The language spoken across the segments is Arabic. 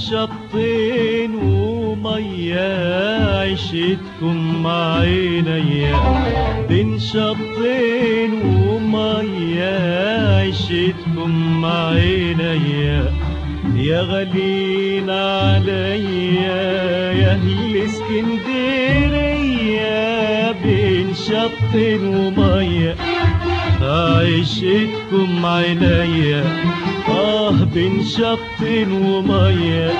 شطين ومية عشتكم مع عينيا، بين شطين ومية عشتكم مع عينيا، يا غالين عليا يا اهل اسكندرية، بين شطين ومية عشتكم عينيا، بين شط ومية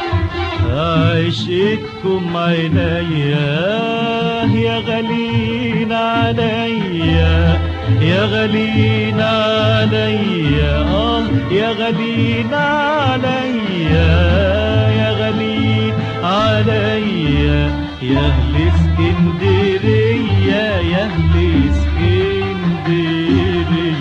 عشتكم عينيا، يا غالين عليا يا غالين عليا، يا غالين عليا يا غالين عليا، يا اهل اسكندرية يا اهل اسكندرية.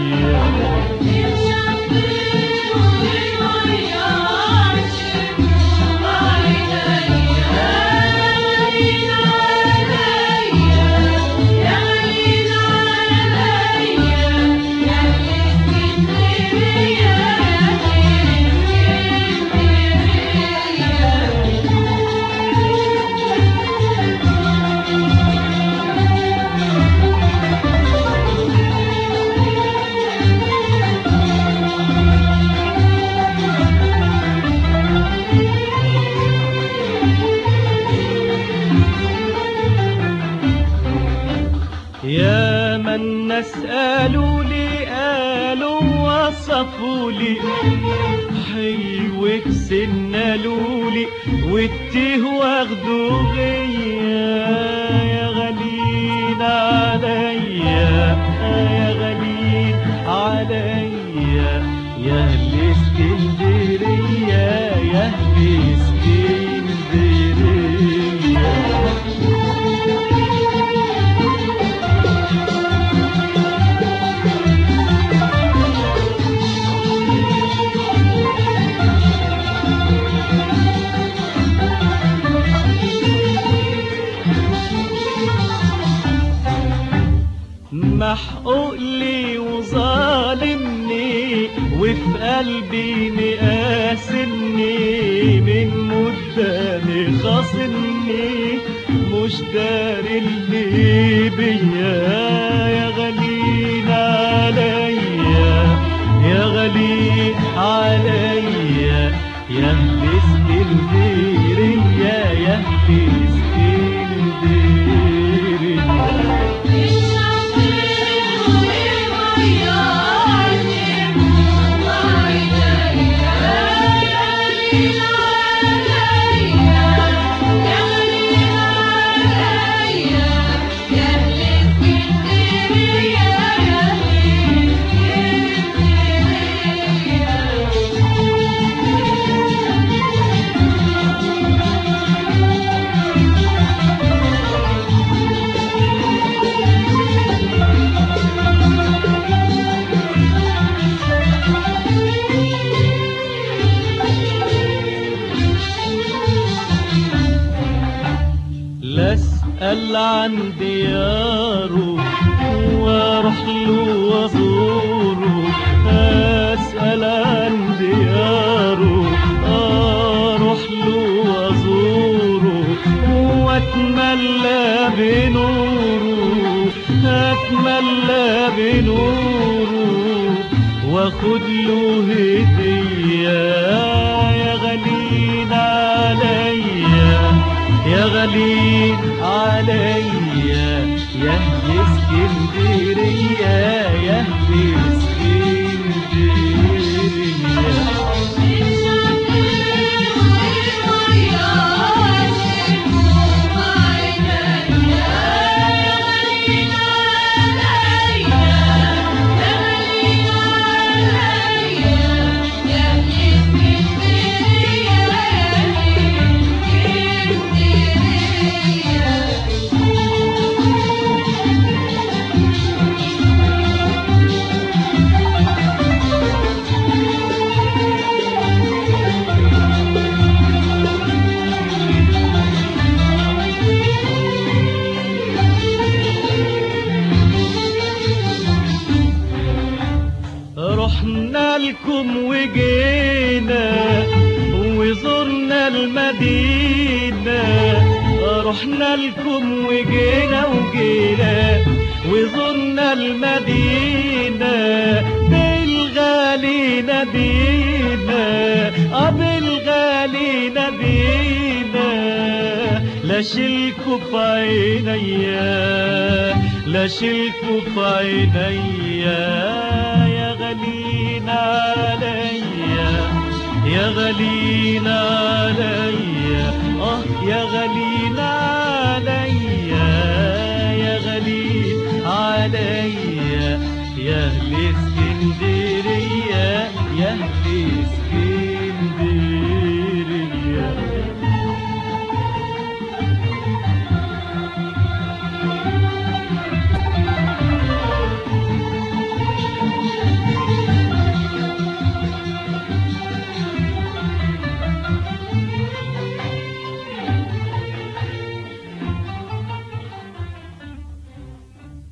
يا من الناس قالوا لي قالوا وصفوا لي حلوك سنالوا لي والتيه واخدوا غيا، يا غالين عليا يا غالين عليا، يا اهل اسكندرية يا اهل اسكندرية. محقوق لي وظالمني وفي قلبي مقاسمني، من قدامي خاصمني مش داري اللي بيا، يا غالين عليا يا غالين عليا، يا اهل اسكندرية يا اهل اسكندرية. أسأل عن دياره واروح له وازوره، أسأل عن دياره اروح له وازوره، واتملى بنوره اتملى بنوره، واخد له هدية، يا غالين عليا يا غالين عليا، يا اهل اسكندرية يا اهل رحنا لكم وجينا وزرنا المدينة، رحنا لكم وجينا وزرنا المدينة، بالغالي نبينا بالغالي نبينا. لا شيلكوا في عينيا لا شيلكوا في عينيا، يا غالين عليا يا غالين عليا، يا غالين عليا يا غالين عليا، يا أهل اسكندرية يا أهل اسكندرية.